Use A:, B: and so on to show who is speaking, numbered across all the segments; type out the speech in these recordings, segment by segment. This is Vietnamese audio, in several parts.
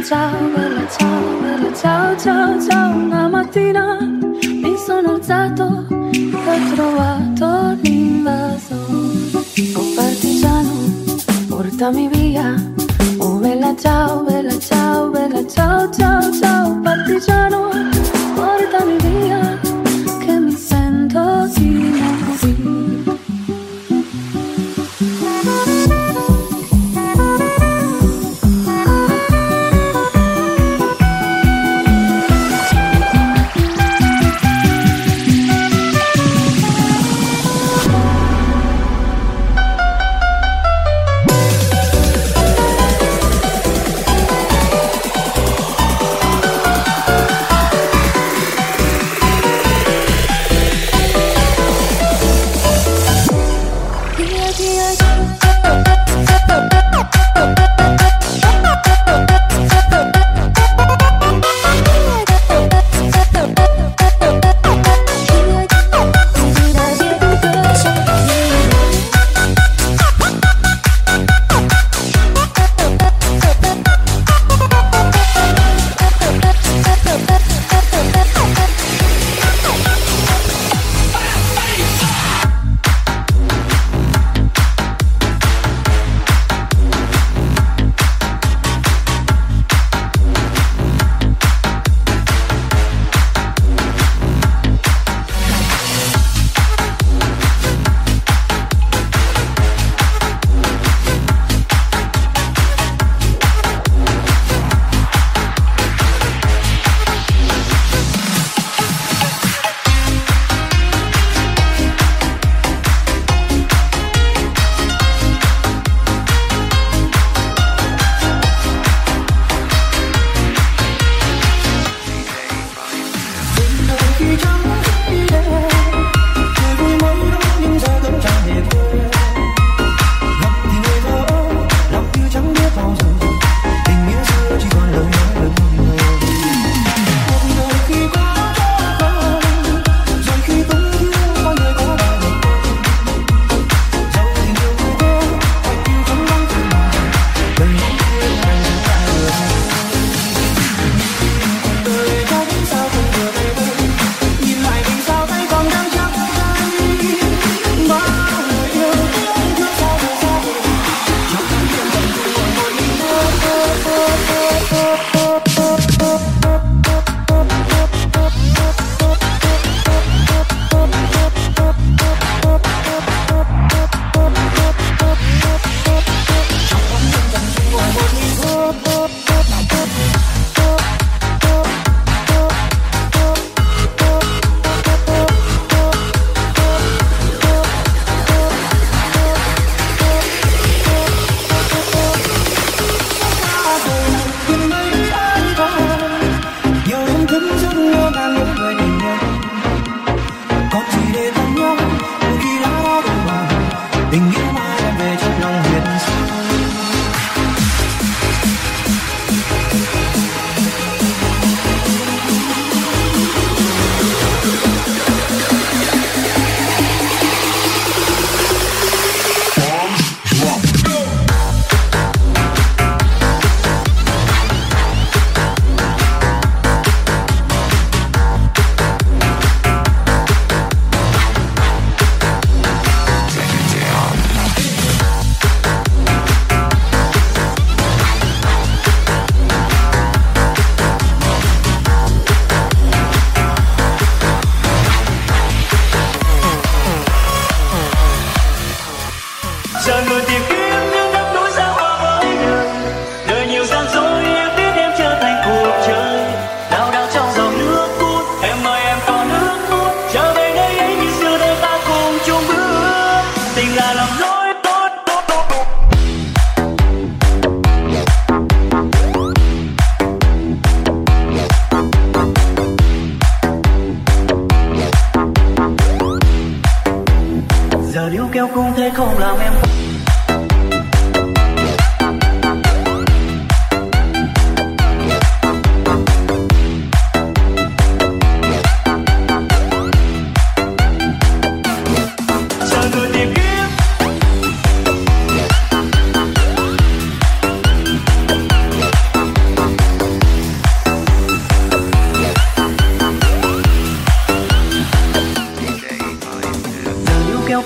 A: ciao, ciao, ciao. Una mattina mi sono alzato e ho trovato l'invasore. Oh partigiano, portami via. Oh bella ciao, bella ciao, bella ciao, ciao, ciao. Partigiano, portami via, che mi sento di morire.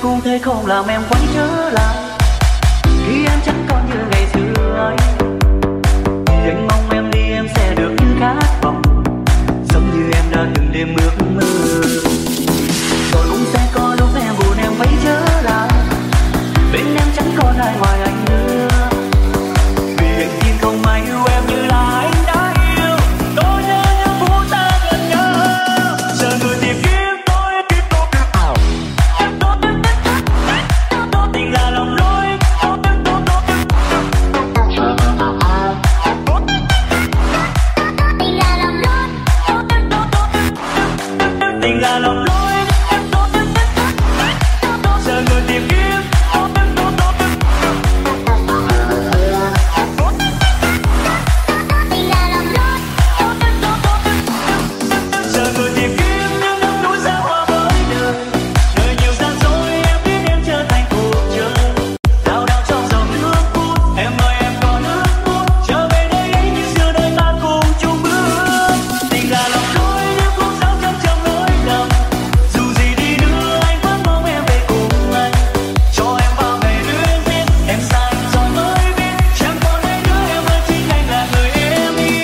B: cũng thế không làm em quay trở lại khi em chẳng còn như ngày xưa ấy. Thì anh mong em đi em sẽ được như khát vọng, giống như em đã từng đêm ước mơ. Rồi cũng sẽ có lúc em buồn em quay trở lại, bên em chẳng còn ai ngoài anh nữa. Vì anh tin không ai yêu em như là anh đã yêu. Tôi nhớ những phút ta gần nhau, giờ người tìm kiếm tôi tình là lòng lối, tình là lòng lối. Giờ người tìm kiếm giờ người tìm kiếm những ngóc núi xa hoa với đời. Đời nhiều gian dối em biết em trở thành cuộc chơi. Đau đau trong dòng nước phút em ơi em còn ước muốn trở về đây như xưa đời ta cùng chung bước. Tình là lòng lối những khúc sáo trong lối lầm. Dù gì đi nữa anh vẫn mong em về cùng anh, cho em bao ngày luyến tiếc em sai rồi mới biết chẳng còn ai nữa em ơi, chính anh là người em yêu.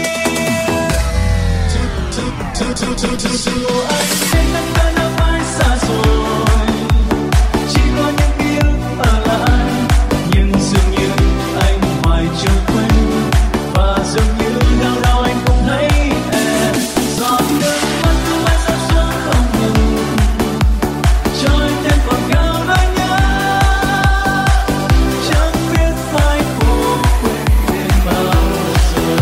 B: Anh vẫn vẫn đã mãi xa rồi, chỉ có những ký ức ở lại, nhưng dường như anh hoài chưa quên, và dường như đâu đâu anh cũng thấy em. Giọt nước mắt của anh rơi xuống không ngừng, cho anh thêm ngọt ngào nỗi nhớ, chẳng biết phải cố quên đến bao giờ.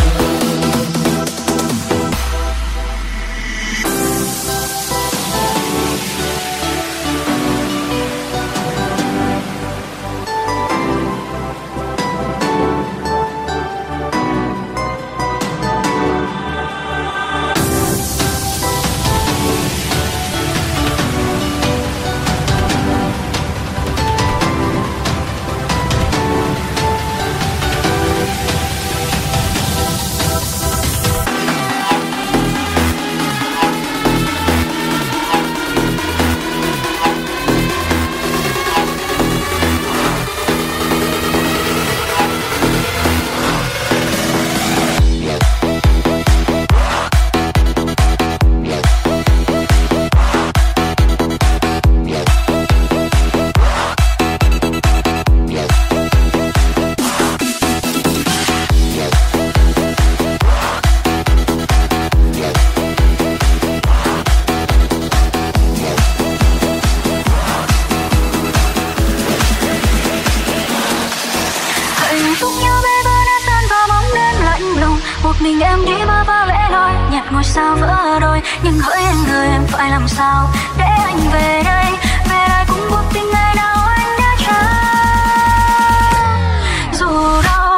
A: Hạnh phúc như bé bơ đã tan vào bóng đêm lạnh lùng, một mình em đi bơ vơ lẻ loi nhặt ngôi sao vỡ đôi. Nhưng hỡi anh người em phải làm sao để anh về đây cũng buộc tình ngày nào anh đã trao. Dù đau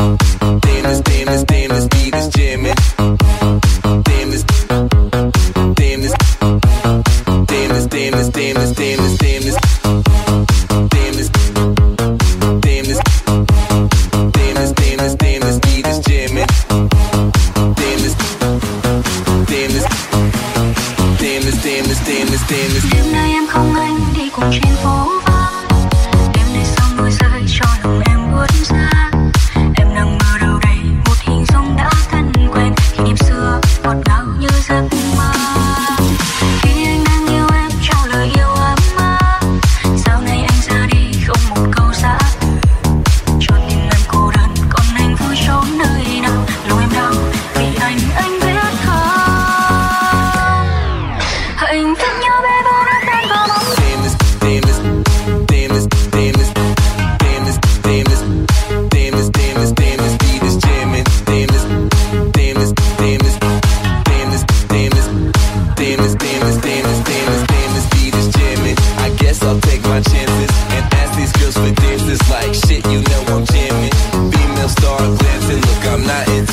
C: Damn, this beat is jamming. Damn, this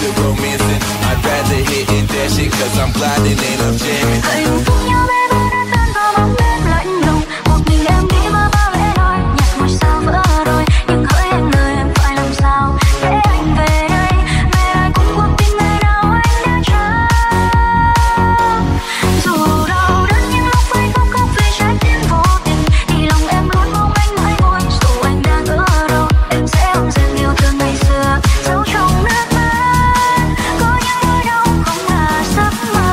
C: into romancing. I'd rather hit and dash it, cause I'm gliding and I'm jamming.
A: Hãy cùng nhau bé bơi đến tan vào bóng đêm lạnh lùng. Một mình em đi mơ bao lẽ đôi, nhạc ngôi sao vỡ đôi. Nhưng hỡi anh ơi em phải làm sao để anh về đây, về lại cùng cuộc tình ngày nào anh đã chờ. Dù đau đớn những lúc phải khóc khóc vì trái tim vô tình, thì lòng em luôn mong anh mãi ngồi. Dù anh đang ở đâu, em sẽ ôm dần yêu thương ngày xưa giấu trong nước mắt. Có những nỗi đau không là giấc mơ.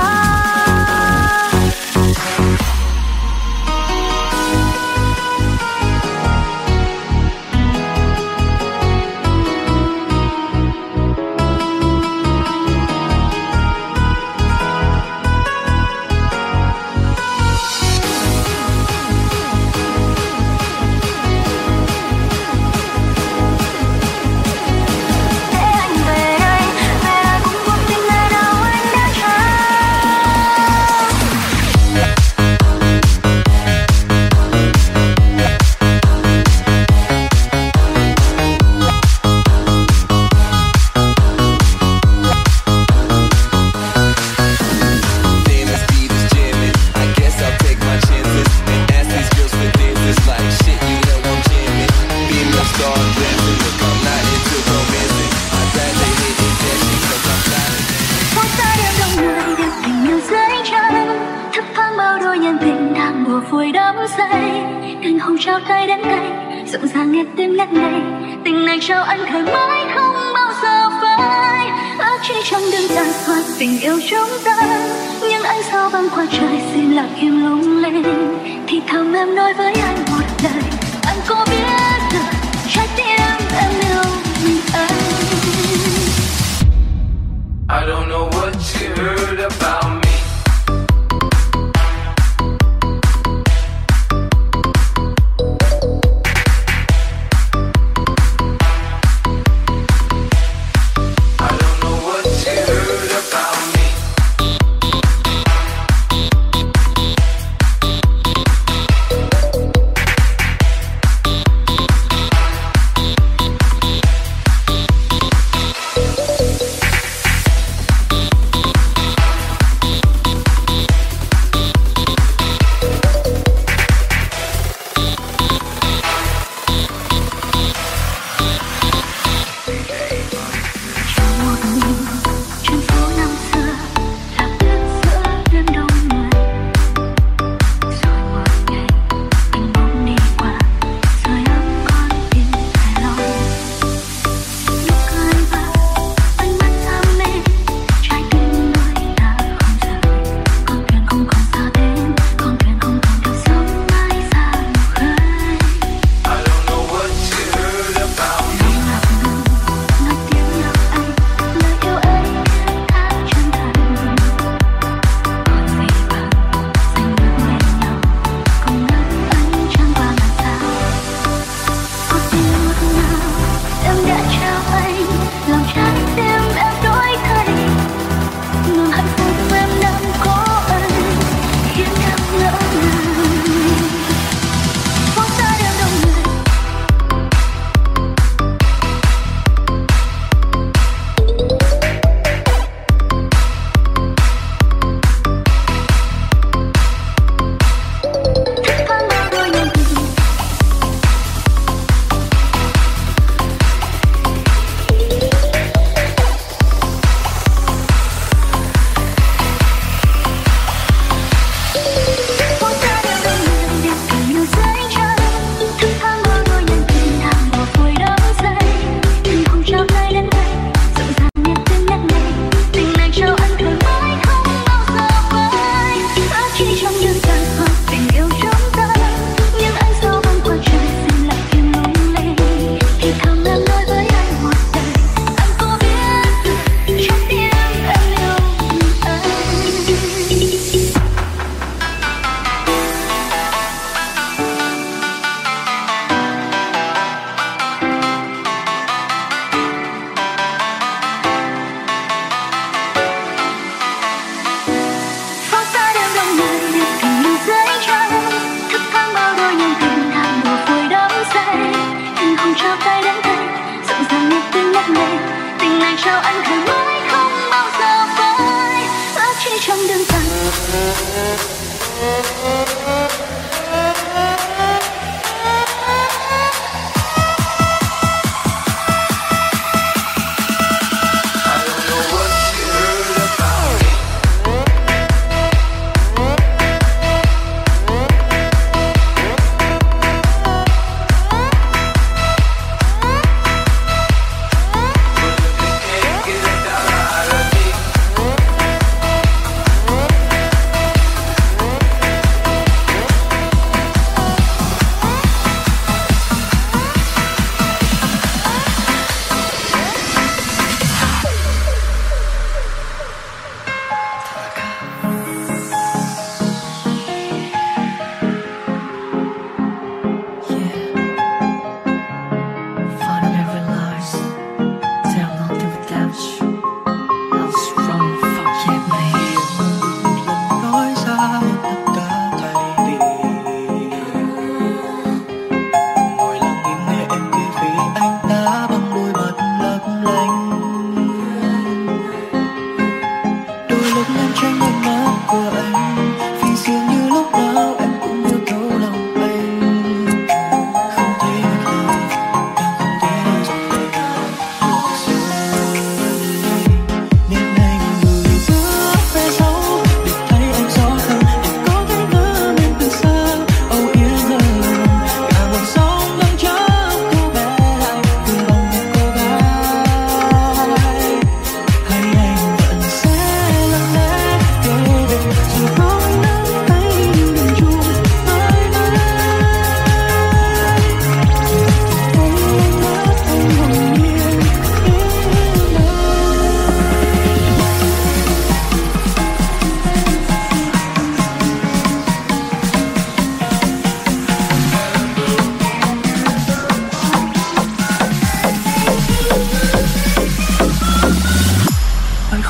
A: Để anh về đây, về lại cùng cuộc tình ngày nào anh đã chờ.
C: Dana's beat is jamming. I guess I'll take my chances and ask these girls for dances. Like shit, you know I'm jamming. Female star dancing. Look, I'm not into romancing. I'd rather hit and dash it, cause I'm gliding.
A: Phố xa đêm đông người đẹp tình yêu dưới trăng, thấp thoáng bao đôi nhân tình đang đùa vui đắm say. Cành hồng trao tay đến cây, rộn ràng nghe tim ngất ngây. Tình này trao anh thời mãi không bao giờ phai. Ước chỉ trong đêm tàn xoát tình yêu chúng ta, nhưng ánh sao băng qua trời xin lạc im lung linh. Thì thầm em nói với anh một lời, anh có biết được trái tim em yêu mình anh.
C: I don't know what you heard about me. I don't know what you heard about me.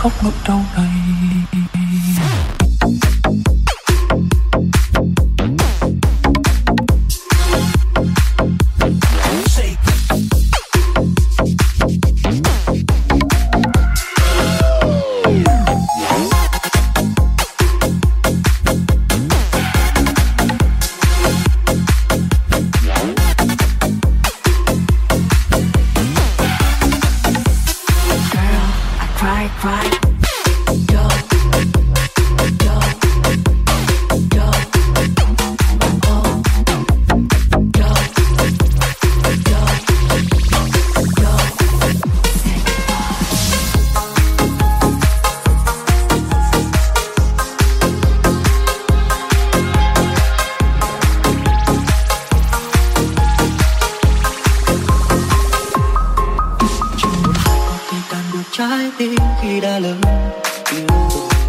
D: khóc nỗi đau này.
B: Trái tim khi đã lớn yêu rồi.